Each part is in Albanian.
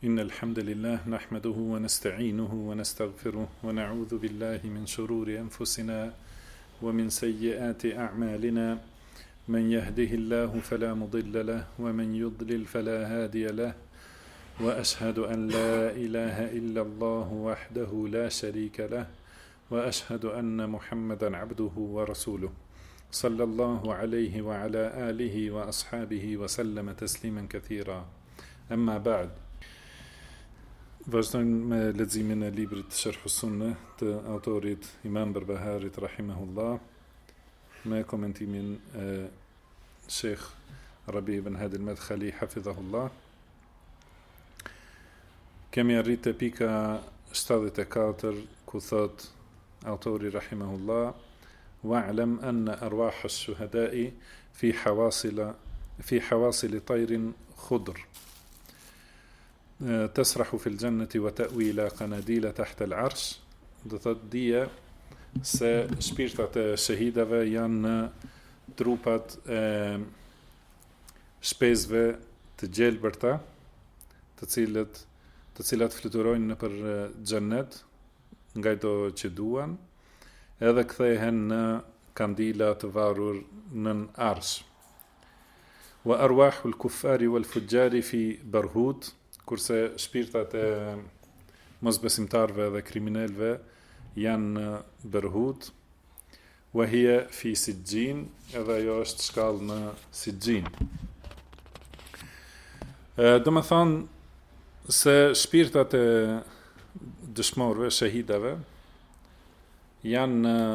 إن الحمد لله نحمده ونستعينه ونستغفره ونعوذ بالله من شرور أنفسنا ومن سيئات أعمالنا من يهده الله فلا مضل له ومن يضلل فلا هادي له وأشهد أن لا إله إلا الله وحده لا شريك له وأشهد أن محمدا عبده ورسوله صلى الله عليه وعلى آله وأصحابه وسلم تسليما كثيرا أما بعد. Vazhdojmë me leximin e librit Sharh as-Sunnah të autorit Imam Berbaharit rahimahullah me komentimin e Sheikh Rabi ibn Hadi al-Madkhali hafidhahullah. Kemi arritë te pika 74 ku thot autori rahimahullah: wa'lam anna arwah ash-shuhada'i fi hawasil tayrin khudr تسرح في الجنة وتأوي إلى قناديل تحت العرش. Do thot dije se shpirtat e shahidave janë në trupat e shpesve të gjelbërta, të cilat fluturojnë nëpër xhennet nga ato që duan, edhe kthehen në kandila të varur nën arsh. Wa arwahul kuffari wal fujjari fi barhut, kurse shpirtat e mosbesimtarve dhe kriminalëve janë në Berhut, wa hiya fi Sijjin, edhe ajo është shkallë në Sijjin. Do më thonë se shpirtat e dëshmorëve, shahidave, janë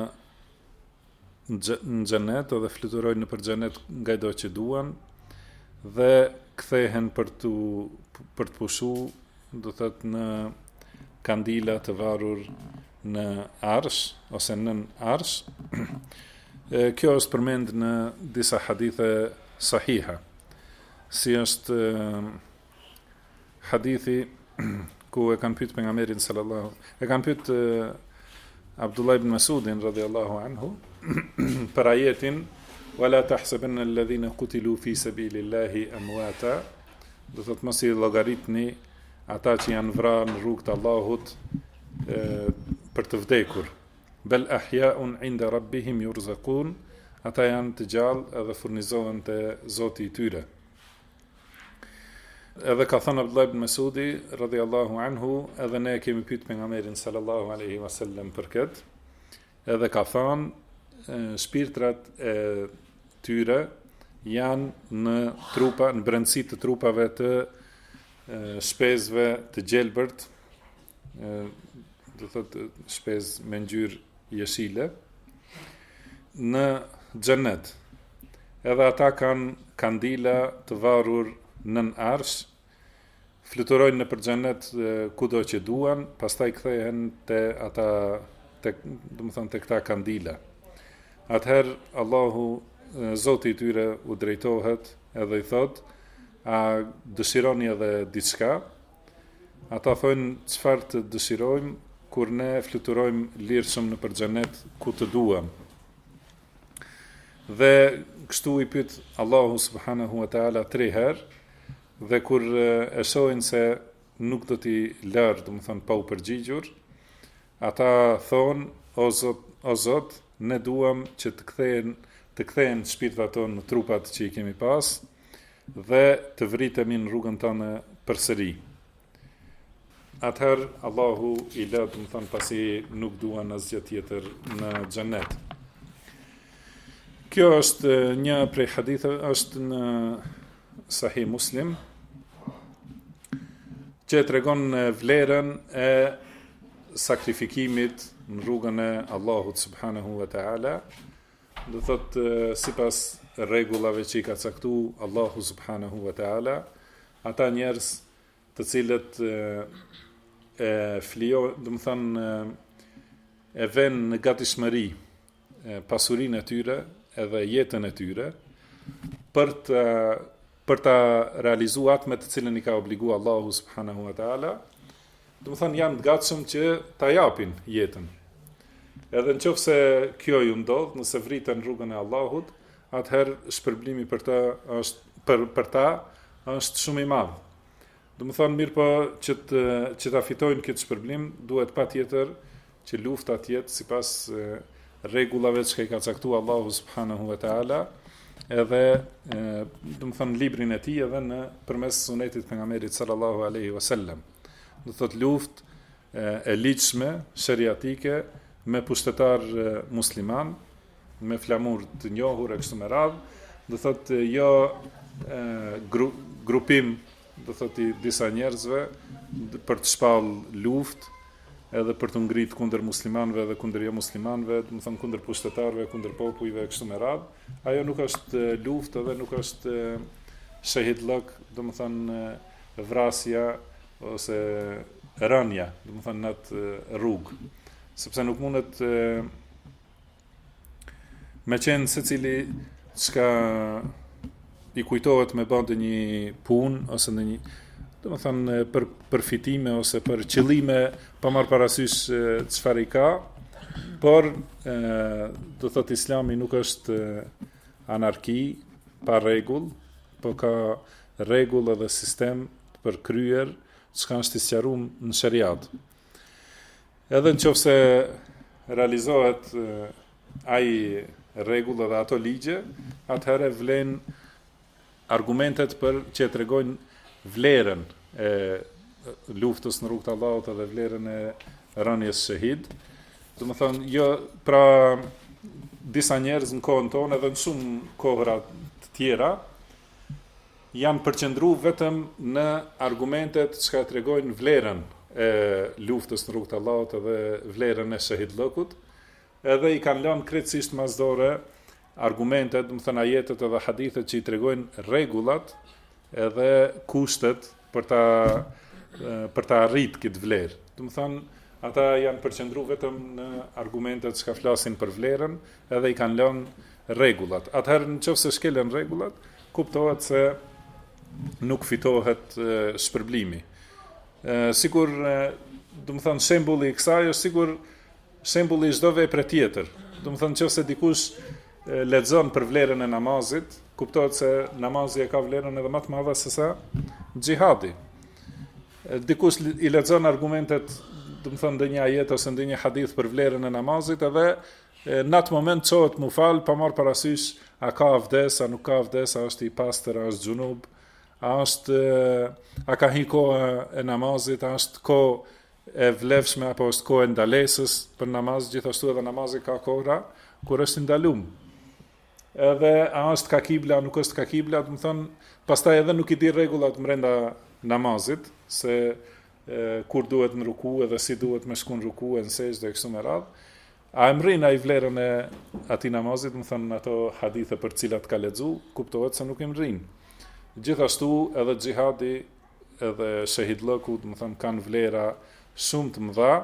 në xhenet dhe fluturojnë nëpër xhenet nga ato që duan dhe kthehen për të pushu, do thot në kandila të varur në arsh ose nën arsh. Kjo është përmend në disa hadithe sahiha, si është hadithi ku e kanë pyet pejgamberin e kanë pyet Abdullah ibn Mas'udin radhiyallahu anhu për ajetin ولا تحسبن الذين قتلوا في سبيل الله أمواتا. Do thot mos I llogaritni ata që janë vrarë në rrugt të Allahut për të vdekur. Bel ahya'un 'inda rabbihim yurzaqun. Ata janë të gjallë edhe furnizohen te Zoti I tyre. Edhe ka thënë Abdullah ibn Mas'udi radhiyallahu anhu, edhe ne kemi pyet pejgamberin sallallahu alaihi wasallam për këtë. Edhe ka thënë shpirtrat e tyre janë në trupa, në brendësi të trupave të shpesve të gjelbërt, do thotë shpesë me ngjyrë jeshile, në xhennet. Edhe ata kanë kandila të varur nën arsh, fluturojnë nëpër xhennet kudo që duan, pastaj kthehen te ata, do të thonë te këta kandila. Atëherë Allahu, Zoti I tyre, u drejtohet edhe I thot: a dëshironi edhe diçka? Ata thonë: çfarë të dëshirojmë kur ne fluturojmë lirshëm nëpër xhenet ku të duam. Dhe kështu I pyet Allahu subhanahu wa taala 3 herë, dhe kur e shohin se nuk do t'i lërë, do të thonë pa u përgjigjur, ata thonë: o Zot, ne duam që të kthehen shpirtat tonë në trupat që I kemi pas dhe të vritemi në rrugën tonë përsëri. Atëherë Allahu I lë, do të thonë, pasi nuk duan asgjë tjetër në xhennet. Kjo është një prej haditheve, është në Sahih Muslim, që tregon vlerën e sakrifikimit në rrugën e Allahut subhanahu wa taala. Do thot sipas rregullave që I ka caktuar Allahu subhanahu wa taala, ata njerëz të cilët do të thonë e vënë në gatishmëri pasurinë e tyre edhe jetën e tyre për ta realizuar atë me të cilën I ka obliguar Allahu subhanahu wa taala, do të thonë janë të gatshëm që ta japin jetën. Edhe nëse kjo ju ndodh, nëse vriten rrugën e Allahut, atëherë shpërblimi për ta është shumë I madh. Do më thonë mirë po që ta fitojnë këtë shpërblim, duhet patjetër që lufta të jetë sipas rregullave që i ka caktuar Allahu subhanahu wa taala, edhe do më thonë librin e tij edhe në përmes sunetit pejgamberit sallallahu alaihi wasallam. Do thot luftë e ligjshme, sheriatike, me pushtetar musliman, me flamur të njohur e kështu me radhë, do thot jo grupim, do thot i disa njerëzve për të shpallë luftë, edhe për të ngritë kundër muslimanëve dhe kundër jo muslimanëve, do të thonë kundër pushtetarëve, kundër popujve e kështu me radhë. Ajo nuk është luftë edhe nuk është shahidllok, do të thonë vrasja ose rënja, do të thonë në atë rrugë. Sepse nuk mundet me qenë secili çka i kujtohet me bën një punë ose në një, do të thonë për përfitime ose për qëllime pa marrë parasysh çfarë i ka, por do thotë Islami nuk është anarki pa rregull, po ka rregull edhe sistem për kryer çka është i sqaruar në shariat. Edhe nëse realizohet ai rregull edhe ato ligje, atëherë vlen argumentet për që tregojnë vlerën e luftës në rrugt të Allahut edhe vlerën e rënies shahid. Do të thonë, jo, pra disa njerëz në kohën tonë edhe në shumë kohëra të tjera janë përqendruar vetëm në argumentet që tregojnë vlerën e luftës në rrugt të Allahut edhe vlerën e shahidllokut, edhe i kanë lënë krejtësisht masdore argumentet, do të thonë ajetet edhe hadithet që i tregojnë rregullat edhe kushtet për ta arrit këtë vlerë. Do të thonë, ata janë përqendruar vetëm në argumentet që flasin për vlerën, edhe i kanë lënë rregullat. Atëherë nëse shkelen rregullat, kuptohet se nuk fitohet shpërblimi. Sikur, do të thonë, shembulli i kësaj është sikur shembulli i çdo vepre tjetër. Do të thonë, nëse dikush lexon për vlerën e namazit, kuptohet se namazi e ka vlerën edhe më të madhe se sa xhihadi. Dikush i lexon argumentet, do të thonë ndonjë ajet ose ndonjë hadith për vlerën e namazit, edhe në atë moment çohet mu fal pa marr parasysh a ka abdes, a nuk ka abdes, a është i pastër, a është xhunub, a ka hi koha e namazit, a është kohë e vlefshme apo është kohë e ndalesës për namaz, gjithashtu edhe namazi ka kohra kur është ndalum. Edhe a është ka kibla, nuk është ka kibla, do të thonë, pastaj edhe nuk i di rregullat brenda namazit, se kur duhet në ruku edhe si duhet me shku në ruku e në sejdë dhe kështu me radhë. A e mrin ai vlerën e atij namazit, do të thonë ato hadithe për cilat ka lexu, kuptohet se nuk i mrin. Gjithashtu edhe xhihadi edhe shahidllëku, do të thonë kanë vlera shumë të mëdha.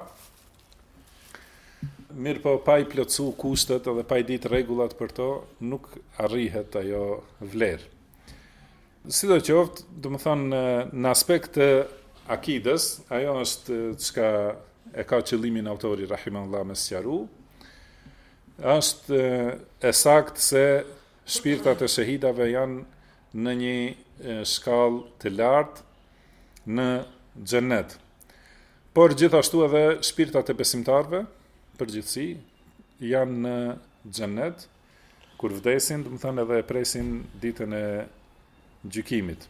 Mirë po pa i plotsu kushtet edhe pa i ditë rregullat për to, nuk arrihet ajo vlerë. Sidoqoftë, do të thonë në aspekt të akides, ajo është çka e ka qëllimin autori rahimahullah me sqaru, është e saktë se shpirtat e shahidave janë në një shkallë të lartë në xhennet. Por gjithashtu edhe shpirtat e besimtarve përgjithësi janë në xhennet kur vdesin, do të thonë edhe presin ditën e gjykimit.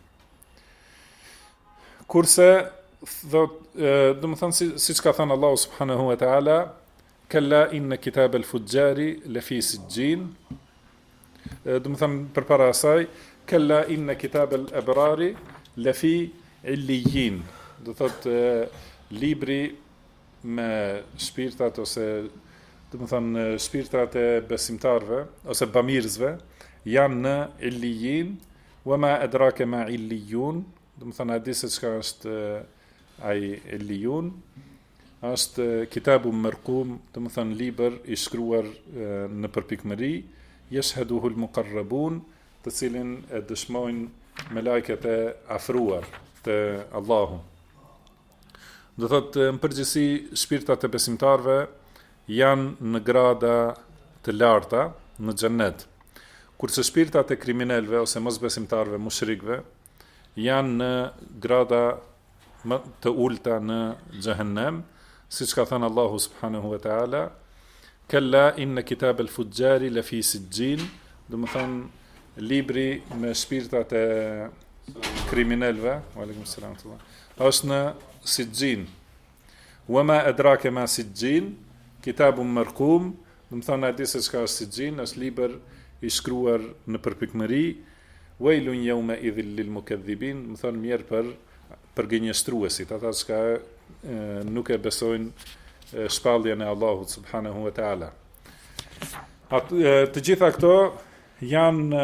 Kurse do të thonë siç ka thënë Allahu subhanahu wa taala, kalla inna kitab al-fujjari lafi sijjin. Do të thonë përpara asaj, kalla inna kitab al-abrari lafi illijin. Do thotë libri me shpirtat ose do të thonë shpirtat e besimtarve ose bamirësve janë në illijin, wama adraka ma illijun. Do të thonë a di se çka është ai illijun? Është kitabun marqum, do të thonë libër i shkruar në përpikmëri, yashhaduhu al-muqarrabun, të cilin e dëshmojnë melajket e afruar të Allahu. Do thotë në përgjithësi shpirtat e besimtarve janë në grada të larta në xhennet, kurse shpirtat e kriminalëve ose mosbesimtarve, mushrikëve janë në grada të ulta në Jahannam, siç ka thënë Allahu subhanahu wa taala, kalla inna kitab al-fujjari la fi sijjin, do të thonë libri me shpirtat e kriminalëve, aleikum selam, është në sijjin. Wa ma adraka ma sijjin, kitabun marqum, do të thonë atë se çka është sijjin, është libër i shkruar në përpikmëri. Wailun yawma idhil lil mukaththibin, do të thonë mirë për gënjeshtruesit, ata që nuk e besojnë shpalljen e Allahut subhanahu wa taala. Të gjitha këto janë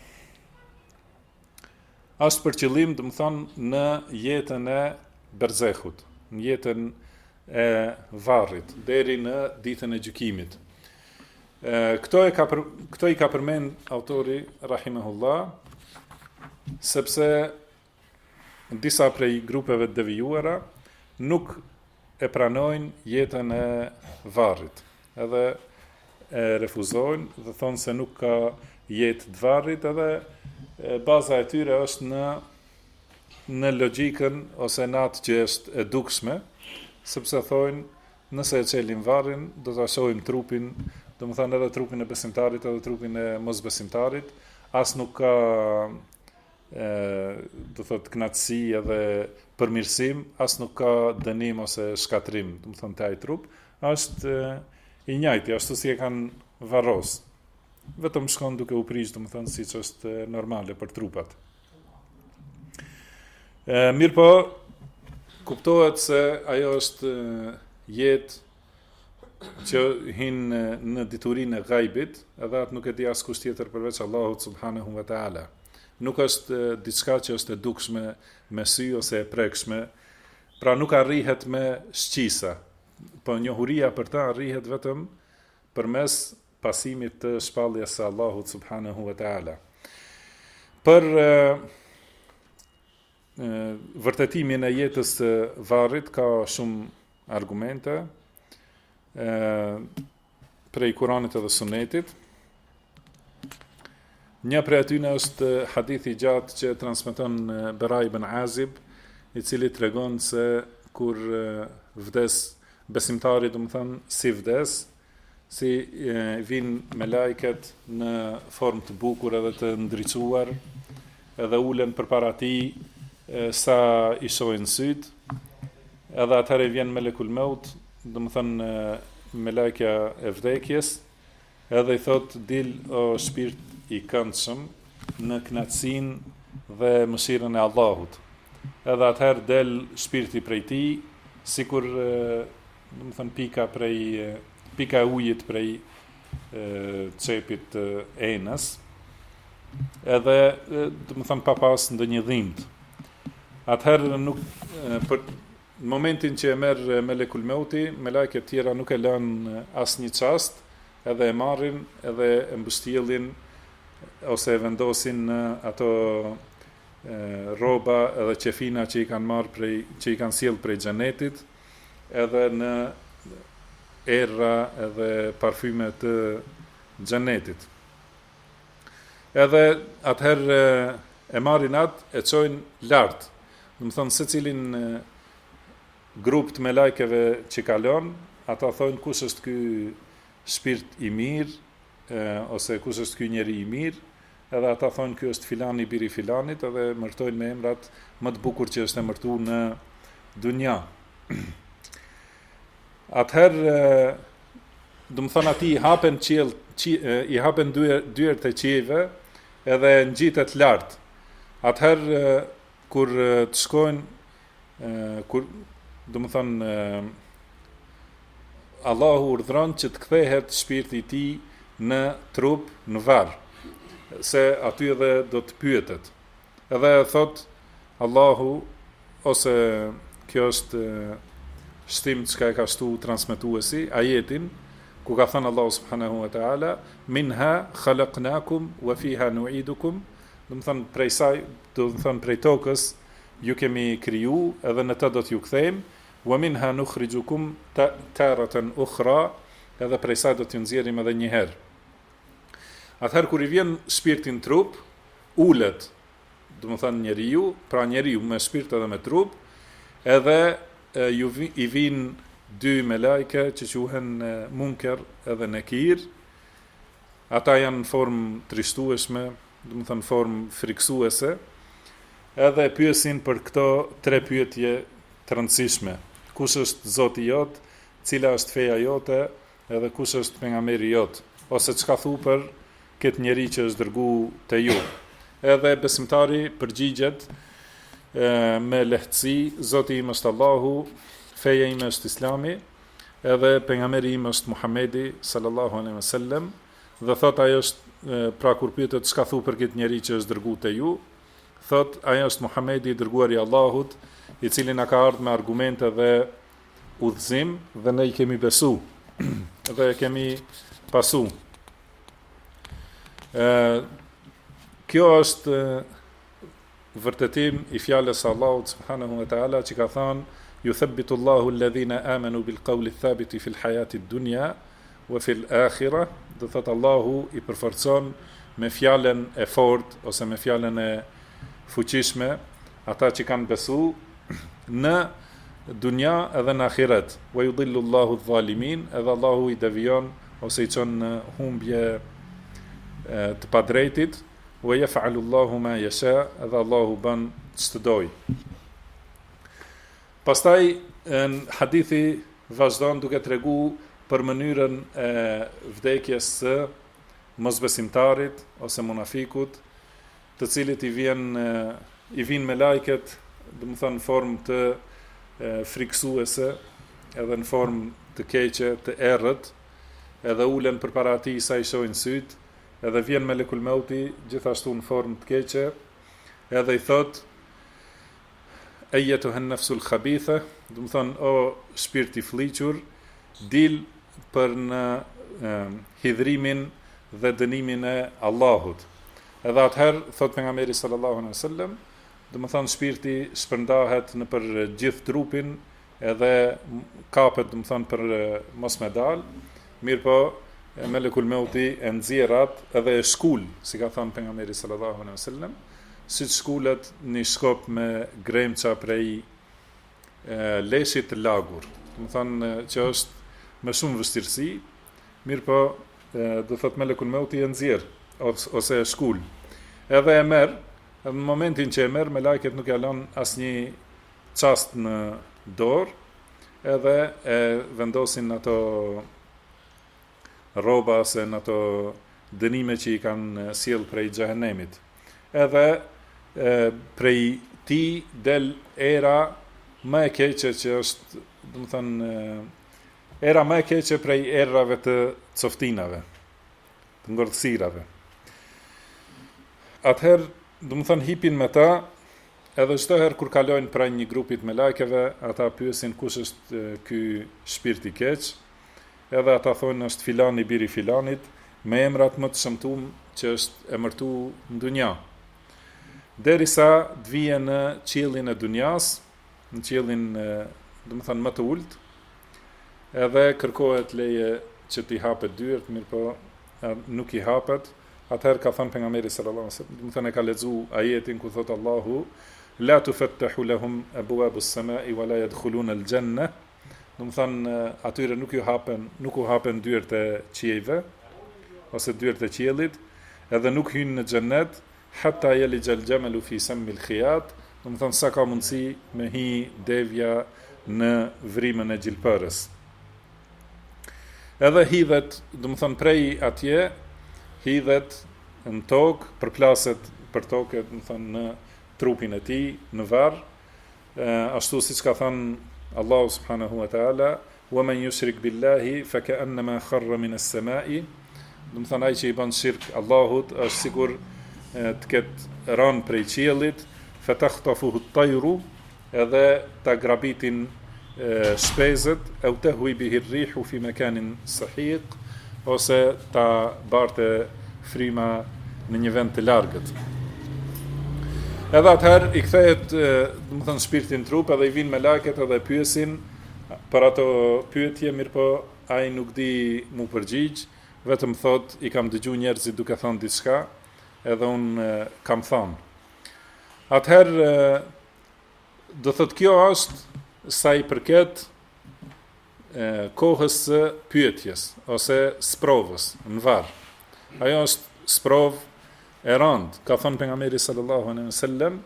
as për qëllim, do të thonë në jetën e berzehut, në jetën e varrit deri në ditën e gjykimit. Këto i ka përmend autori rahimahullah, sepse disa prej grupeve të devijuara nuk e pranojnë jetën e varrit, edhe e refuzojnë dhe thonë se nuk ka jetë të varrit, edhe baza e tyre është në logjikën ose në atë që është e dukshme, sepse thonë nëse e çelim varrin do ta shohim trupin, domethënë edhe trupin e besimtarit edhe trupin e mosbesimtarit, as nuk ka do thot knatësi edhe përmirësim, as nuk ka dënim ose shkatrim, do të thonë te ai trup, është i njëjti, ashtu si e kanë varros. Vetëm shkon duke u prish, do të thonë siç është normale për trupat. Mirë po, kuptohet se ajo është jetë që hin në diturinë e gajbit, edhe atë nuk e di askush tjetër përveç Allahut subhanahu wa taala. Nuk është diçka që është e dukshme me sy ose e prekshme, pra nuk arrihet me shqisa, po njohuria për ta arrihet vetëm përmes pasimit të shpalljes së Allahut subhanahu wa taala. Për vërtetimin e jetës së varrit ka shumë argumente prej Kuranit edhe Sunetit. Një prej atyre është hadithi gjatë që transmeton Bara ibn Azib, i cili tregon se kur vdes besimtari, do të thënë si vdes, si vinë me lajket në formë të bukur edhe të ndriçuar, edhe ulen përpara tij sa i shohin syt, edhe atëherë vjen melekul maut, do të thënë me lajkja e vdekjes, edhe i thot dil o shpirt i këndshëm në kënaqësinë dhe mëshirën e Allahut. Edhe atëherë del shpirti prej tij, sikur do të thënë pika e ujit prej çepit të enës, edhe do të thënë pa pas ndonjë dhimbje. Atëherë nuk për momentin që e merr melekul mauti, me lajket tjera nuk e lën asnjë çast, edhe e marrin edhe e mbështjellin ose e vendosin në ato rroba edhe qefina që i kanë marrë që i kanë sjell prej xhenetit, edhe në erra edhe parfyme të xhenetit. Edhe atëherë e marrin atë, e çojnë lart. Do të thonë secilin grup të melajkeve që kalon, ata thonë kush është ky shpirt i mirë, ose kush është ky njeri i mirë, edhe ata thonë ky është filani biri filanit, edhe mërtojnë me emrat më të bukur që është emërtuar në dunja. Atëherë, do të thonë ati i hapen i hapen dyert e qiejve, edhe ngjitet lart. Atëherë kur të shkojnë kur do të thonë Allahu urdhron që të kthehet shpirti i tij në trup, në varr, se aty edhe do të pyetet. Edhe thot Allahu, ose kjo është shtim që ka shtu transmetuesi, ajetin, ku ka thënë Allahu subhanahu wa ta'ala, minha khalaqnakum wa fiha nu'idukum, do të thënë prej saj, do të thënë prej tokës ju kemi kriju, edhe në të do t'ju kthejmë, wa minha nukhrijukum taratan ukhra, edhe prej saj do t'ju nxjerrim edhe një herë. Atëherë kur i vjen shpirti në trup, ulet, do të thënë njeriu, pra njeriu me shpirt edhe me trup, edhe i vinë dy me lajke që quhen Munker edhe Nekir. Ata janë në formë tristueshme, do të thënë formë friksuese, edhe pyesin për këto tre pyetje të rëndësishme. Kush është Zoti jot, cila është feja jote, edhe kush është pejgamberi jot, ose çka thu për këtë njeri që është dërguar te ju. Edhe besimtari përgjigjet me lehtësi, Zoti im është Allahu, feja ime është Islami, edhe pejgamberi im është Muhamedi sallallahu alaihi wasallam, dhe thot ajo është pra kur pyetet çka thu për këtë njeri që është dërguar te ju, thot ajo është Muhamedi, dërguari i Allahut, i cili na ka ardhur me argumente dhe udhëzim, dhe ne i kemi besu dhe e kemi pasu. Kjo është vërtetim i fjalës Allahut subhanahu wa taala që ka thënë yuthabbitu Allahu alladhina amanu bil qawli thabiti fil hayati dunya wa fil akhirah. Do thot Allahu i përforcon me fjalën e fortë ose me fjalën e fuqishme ata që kanë besu në dunja edhe në ahiret. Wa yudillu Allahu adh-dhalimin, edhe Allahu i devijon ose i çon në humbje të padrejtit. Wa yaf'alu Allahu ma yasha, edhe Allahu bën ç'të doj. Pastaj në hadithi vazhdon duke tregu për mënyrën e vdekjes së mosbesimtarit ose munafikut, të cilit i vijnë me lajket, do të thonë në formë të friksuese, edhe në formë të keqe, të errët, edhe ulen përpara atij sa i shohin syt, edhe vjen melekul mauti gjithashtu në formë të keqe, edhe i thot ayyatuha an-nafsul khabitha, do të thonë o shpirt i fllihur, dil për në hidhrimin dhe dënimin e Allahut. Edhe atëherë, thot pejgamberi sallallahu alaihi wasallam, do të thonë shpirti shpërndahet në për gjithë trupin, edhe kapet, do të thonë për mos me dal, mirë po melekul mauti e nxjerrat edhe e shkul, si ka thënë pejgamberi sallallahu alaihi wasallam, si shkulet një shkop me gremça prej leshit të lagur. Do të thonë që është me shumë vështirësi, mirë po do thot melekul mauti e nxjerr ose e shkul. Edhe e merr, në momentin që e merr, me lajket nuk ja lën asnjë çast në dorë, edhe e vendosin ato rroba ose në ato dënime që i kanë sjell prej xhehenemit. Edhe prej ti del era më e keqe që është, do të thënë, era më e keqe prej errave të coftinave, të ngordhësirave. Atëherë, do të thënë, hipin me ta, edhe çdo herë kur kalojnë pranë një grupit me lajkeve, ata pyesin kush është ky shpirt i keq, edhe ata thonë është filani biri filanit, me emrat më të shëmtuar që është emërtuar në dunja. Derisa të vijë në qiellin e dunjas, në qiellin, do të thënë, më të ulët, edhe kërkohet leje që t'i hapet dyert, mirë po nuk i hapet. Atëherë ka thënë pejgamberi sallallahu alaihi wasallam, do të thënë, ka lexuar ajetin ku thot Allahu la tufattahu lahum abwabus samai wa la yadkhuluna al-janna. Do të thënë, atyre nuk u hapen dyert e qiejve ose dyert e qiellit, edhe nuk hyjnë në xhennet hatta yalija al-jamalu fi sammi al-khiyat. Do të thënë, sa ka mundësi me hi devja në vrimën e gjilpërës. Edhe hidhet, do të thënë, prej atje, hidhet në tokë, përplaset për tokë, do të thënë, në trupin e tij, në varr, ashtu siç ka thënë Allahu subhanahu wa taala, wa man yushrik billahi fa ka'annama kharra min as-sama'i. Do të thënë, ai që i bën shirk Allahut është sigur të ketë rënë prej qiellit, fa takhtafuhu at-tayru, edhe ta grabitin shpezët, au tahwi bihi ar-rihu fi makanin sahiq, ose ta barte fryma në një vend të largët. Edhe atëherë i kthehet, do të thënë, shpirti në trup, edhe i vinë me lajket edhe pyesin për ato pyetje, mirë po ai nuk di mu përgjigj, vetëm thot i kam dëgjuar njerëzit duke thënë diçka, edhe un kam thënë. Atëherë do thot kjo është sa I përket kohës së pyetjes ose sprovës në varr. Ajo është sprovë e rëndë. Ka thënë pejgamberi sallallahu alaihi wasallam,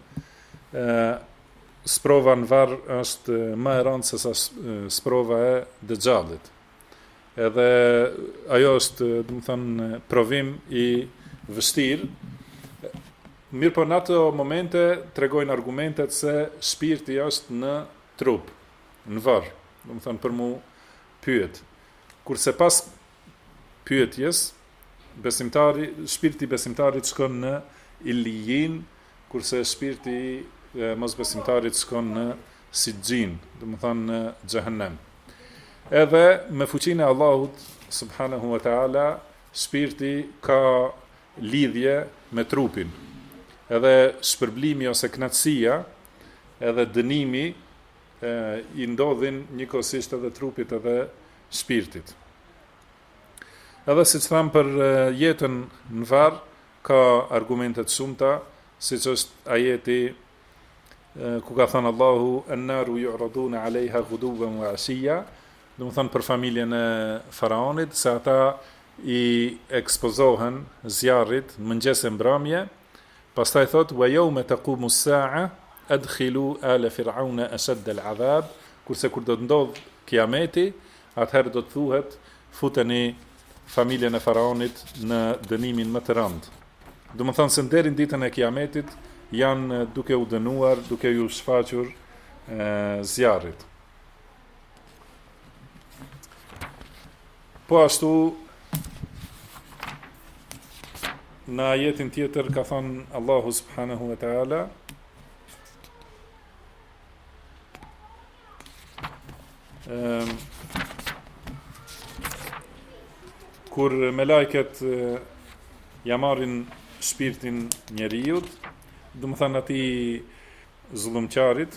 sprova në varr është më e rëndë se sa sprova e Dejjalit. Edhe ajo është, do të thënë, provim I vështirë. Mirë po në ato momente tregojnë argumentet se shpirti është në trup, në varr, do të thënë për mu pyet. Kurse pas pyetjes, shpirti besimtarit shkon në illijin, kurse shpirti mos besimtarit shkon në sijjin, do të thënë në xhehenem. Edhe me fuqinë e Allahut subhanahu wa taala, shpirti ka lidhje me trupin. Edhe shpërblimi ose knatësia, edhe dënimi I ndodhin njëkohësisht edhe trupit edhe shpirtit. Edhe siç tham për jetën në varr, ka argumente të shumta, siç është ajeti ku ka thënë Allahu an-naru yu'raduna 'alayha ghuduwan wa 'ashiya, do të thënë për familjen e faraonit, se ata I ekspozohen zjarrit mëngjes e mbrëmje. Pastaj thot wa yawma taqumu as-sa'a adkhilu ala fir'auna ashadda al-'adhab, kurse kur do të ndodh kiameti, atëherë do të thuhet futeni familjen e faraonit në dënimin më të rëndë. Do të thonë se deri në ditën e kiametit janë duke u dënuar, duke u shfaqur zjarrit. Po ashtu në ajetin tjetër ka thënë Allahu subhanahu wa taala, kur melajket ja marrin shpirtin njeriut, do të thënë atij zullumqarit,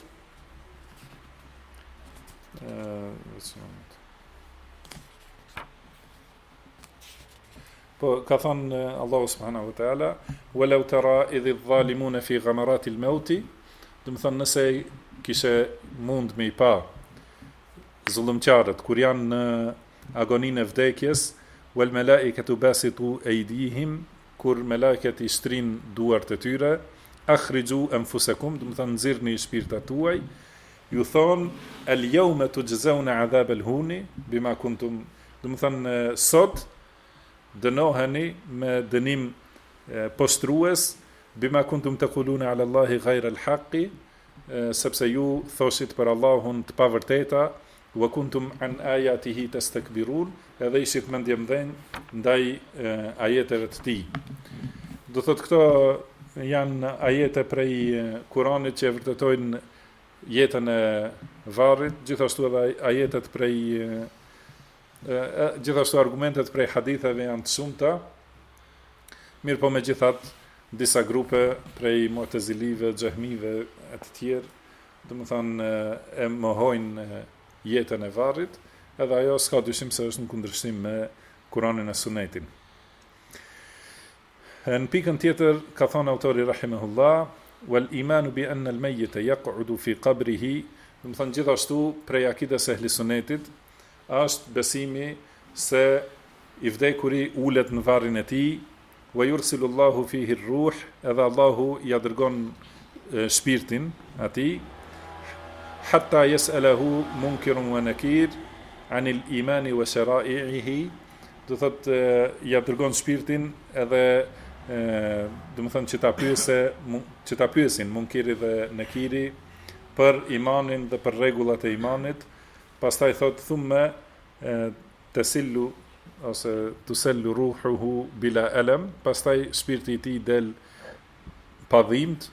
po ka thënë Allahu subhanahu wa taala, walau tara idh adh-dhalimuna fi ghamarati al-maut, do të thënë nëse kishe mund me I pa zullumqarët kur janë në agoninë e vdekjes, wal malaikatu basitu aydihim, kur melajket I shtrin duart e tyre, akhriju anfusakum, do të thënë nxirrni shpirtat tuaj, ju thon al yawma tujzauna adhab al-huni bima kuntum, do të thënë sot dënoheni me dënim postrues, bima kuntum taquluna ala Allahi ghayra al-haqqi, sepse ju thoshit për Allahun të pavërteta, wa kuntum an ayatihi tastakbirun, edhe ishit mendjemdhenj ndaj ajeteve të tij. Do thotë këto janë ajete prej Kuranit që vërtetojnë jetën e varrit, gjithashtu edhe ajetet prej gjithashtu argumentet prej haditheve janë të shumta. Mirë po megjithatë disa grupe prej Mu'tazilive, Xehmive e të tjerë, domethënë e mohojnë jetën e varrit, edhe ajo s'ka dyshim se është në kundërshtim me Kuranin e Sunetin. Në pikën tjetër ka thënë autori rahimahullah, wal imanu bi anna al-mayyita yaq'udu fi qabrihi, domethënë gjithashtu prej akides e ehli sunetit është besimi se I vdekuri ulet në varrin e tij, wa yursilullahu fihi ar-ruh, edhe Allahu ja dërgon shpirtin atij, hatta yas'alahu munkirun wa nakir anil imani wa shara'ihi, do thot ja dërgon shpirtin edhe do të thonë që ta pyesin munkiri dhe nakiri për imanin dhe për rregullat e imanit. Pastaj thot thumma tasillu ose tusallu ruhuhu bila alam, pastaj shpirti I tij del pa dhimbt.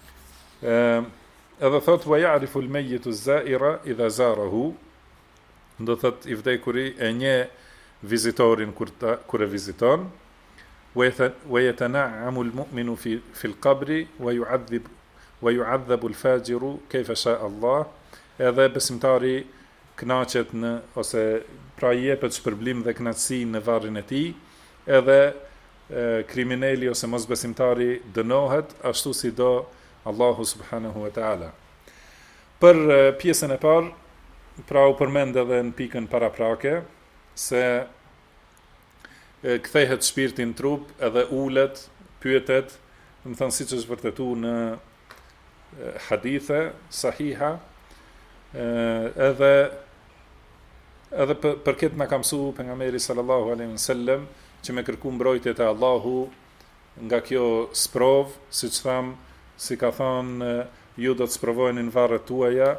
Edhe thot wa ya'rifu al-mayyitu az-za'ira idha zarahu, do thot I vdekuri e nje vizitorin kur e viziton, wa yatana'amu al-mu'minu fi al-qabri wa yu'adhabu al-fajiru kayfa sha'a Allah, edhe besimtari knaqet në ose pra I jepet shpërblim dhe knaqësi në varrin e tij, edhe kriminali ose mosbesimtari dënohet ashtu si do Allahu subhanahu wa ta'ala. Për pjesën e parë, pra u përmend edhe në pikën paraprake, se kthehet shpirti në trup edhe ulet, pyetet, do të thënë siç është vërtetuar në hadithe sahiha, edhe për këtë na ka mësuar pejgamberi sallallahu alaihi wasallam që me kërku mbrojtje te Allahu nga kjo sprov, siç tham, si ka thënë ju do të sprovojeni në varret tuaja,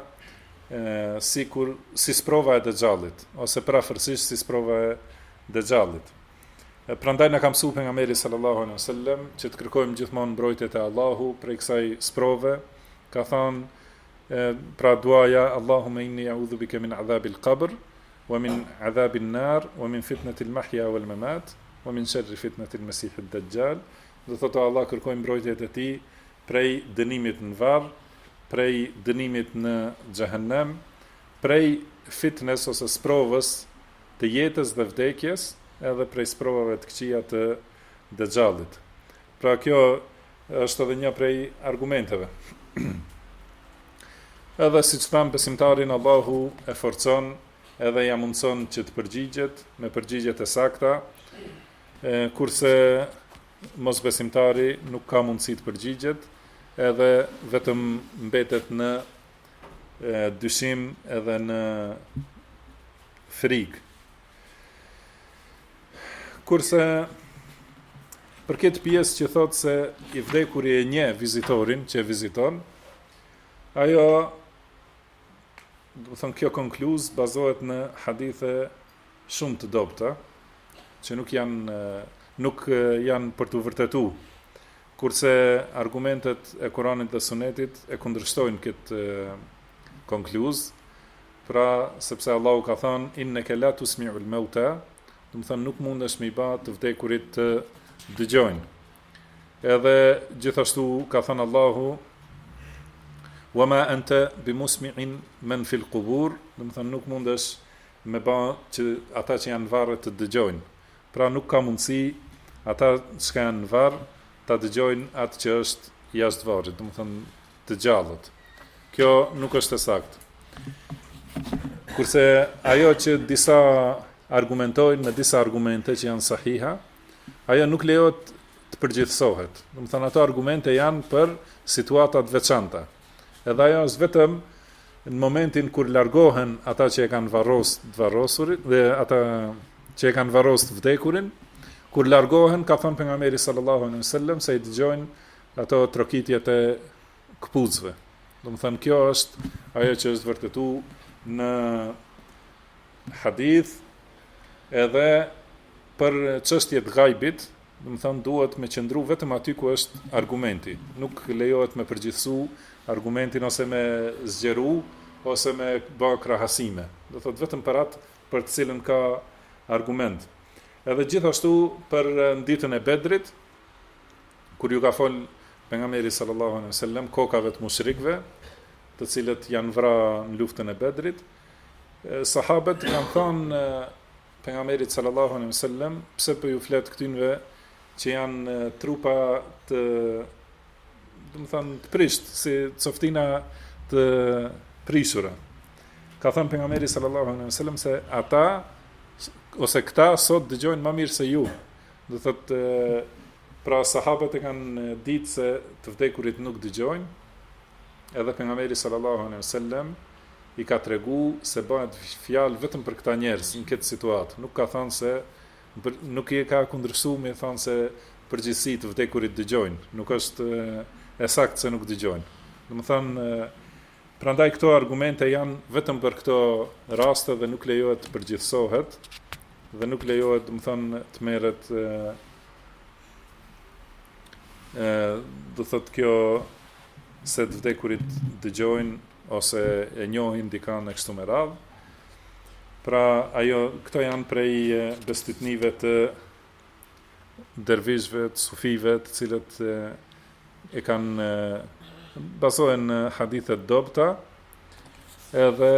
si sprova e dëxhallit, ose prafërsisht si sprova e dëxhallit. Prandaj na ka mësuar pejgamberi sallallahu alaihi wasallam që të kërkojmë gjithmonë mbrojtje te Allahu prej kësaj sprove. Ka thënë pra duaja Allahumma inni a'udhu bika min adhabil qabr wa min adhabil nar wa min fitnatil mahya wal mamat wa min sharri fitnatil masihid dajjal. Do thotë Allah kërkoj mbrojtje te ti prej dënimit në varr, prej dënimit në xhehenem, prej fitnes ose sprovës të jetës dhe vdekjes, edhe prej sprovave të këqija të dëxhallit. Pra kjo është edhe një prej argumenteve. Edhe siç tham, besimtarin Allahu e forcon edhe ja mundson që të përgjigjet me përgjigjet e sakta, kurse mosbesimtari nuk ka mundësi të përgjigjet, edhe vetëm mbetet në dyshim edhe në frikë. Kurse për këtë pjesë që thotë se i vdekuri e nje vizitorin që e viziton, ajo, do të thënë, kjo konkluz bazohet në hadithe shumë të dobta, që nuk janë për të vërtetuar, kurse argumentet e Kuranit dhe Sunetit e kundërshtojnë këtë konkluz, pra sepse Allahu ka thënë innaka la tusmi'ul mauta, do të thënë nuk mundesh me i bë të vdekurit të dëgjojnë. Edhe gjithashtu ka thënë Allahu wama anta bimusmi'in man fil qubur, do të thënë nuk mundesh me bë që ata që janë në varre të dëgjojnë. Pra nuk ka mundësi ata që janë në varr ta dëgjojnë atë që është jashtë varrit, do të thënë të gjallët. Kjo nuk është e saktë. Kurse ajo që disa argumentojnë me disa argumente që janë sahiha, ajo nuk lejohet të përgjithësohet. Do të thënë ato argumente janë për situata të veçanta. Edhe ajo është vetëm në momentin kur largohen ata që e kanë varrosurit dhe ata që e kanë varros të vdekurin, kur largohen, ka thënë pejgamberi sallallahu alaihi wasallam se i dëgjojnë ato trokitjet e këpucëve. Do të thënë kjo është ajo që është vërtetuar në hadith, edhe për çështjet gajbit, do të thënë duhet me qëndru vetëm aty ku është argumenti. Nuk lejohet me përgjithësu argumentin ose me zgjeru ose me bë krahasime. Do thotë vetëm për atë për të cilën ka argument. Edhe gjithashtu për ditën e Bedrit, kur ju ka fol pejgamberi sallallahu alaihi wasallam kokave të mushrikëve, të cilët janë vrarë në luftën e Bedrit, sahabët kanë thënë pejgamberit sallallahu alaihi wasallam, pse po ju flet këtynve që janë trupa të, do të thënë, të prisht, si coftina të prishura. Ka thënë pejgamberi sallallahu alaihi wasallam se ata ose këta sot dëgjojnë më mirë se ju. Do thotë, pra sahabët e kanë ditë se të vdekurit nuk dëgjojnë, edhe pejgamberi sallallahu alaihi wasallam i ka tregu se bëhet fjalë vetëm për këta njerëz në këtë situatë. Nuk ka thënë se nuk i ka kundërshtuar me thënë se përgjithësi të vdekurit dëgjojnë. Nuk është e saktë se nuk dëgjojnë. Domethënë, prandaj këto argumente janë vetëm për këto raste dhe nuk lejohet të përgjithësohet dhe nuk lejohet, domethënë, të merret do thotë kjo se të vdekurit dëgjojnë ose e njohin dikën e kështu me radhë. Pra këto janë prej bestitnive të dervishve, të sufive, të cilët e kanë bazohen në hadithet dobta, edhe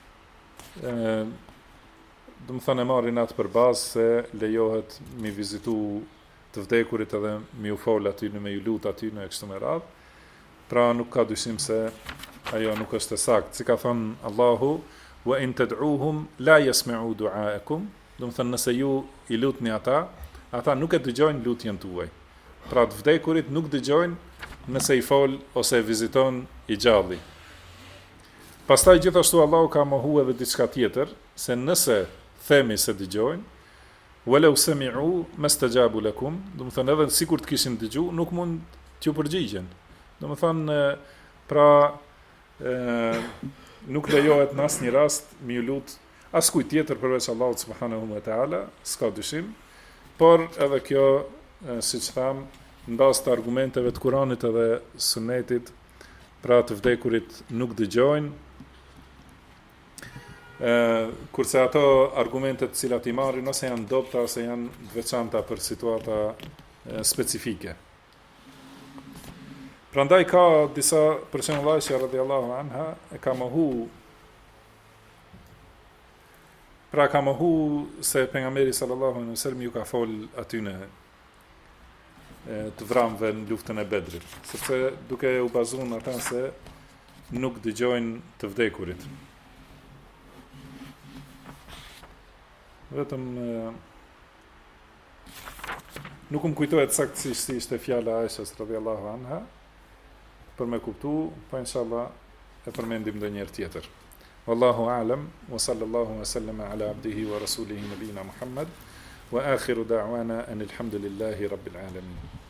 do të thënë marrin atë për bazë se lejohet mi vizitu të vdekurit edhe mi u fol aty, me ju lut aty në kështu me radhë. Pra nuk ka dyshim se ajo nuk është e saktë, si ka thënë Allahu, wa in tad'uuhum la yasma'u du'aakum, do të thënë nëse ju i lutni ata nuk e dëgjojnë lutjen tuaj. Pra të vdekurit nuk dëgjojnë nëse i fol ose e viziton i gjalli. Pastaj gjithashtu Allahu ka mohu edhe diçka tjetër, se nëse themi se dëgjojnë, walau sami'u mastajabu lakum, do të thënë edhe sikur të kishin dëgju, nuk mund t'ju përgjigjen. Do të thënë pra nuk lejohet në asnjë rast me ju lut askujt tjetër përveç Allahut subhanahu wa taala, s'ka dyshim, por edhe kjo, siç tham, mbas të argumenteve të Kuranit edhe Sunetit, pra të vdekurit nuk dëgjojnë, kurse ato argumentet të cilat i marrin ose janë dobta ose janë të veçanta për situata specifike. Prandaj ka disa, për shembull Aisha radhiyallahu anha e ka mohu, se pejgamberi sallallahu alaihi wasallam ju ka fol atyne të vramëve në luftën e Bedrit, sepse duke u bazuar ata se nuk dëgjojnë të vdekurit. Vetëm nuk më kujtohet saktësisht si ishte fjala e Aishas radhiyallahu anha për me kuptu, po inshallah e përmendim ndonjëherë tjetër. Wallahu a'lam wa sallallahu wa sallama ala abdihi wa rasulihi nabina Muhammad wa akhiru da'wana anil hamdulillahi rabbil alamin.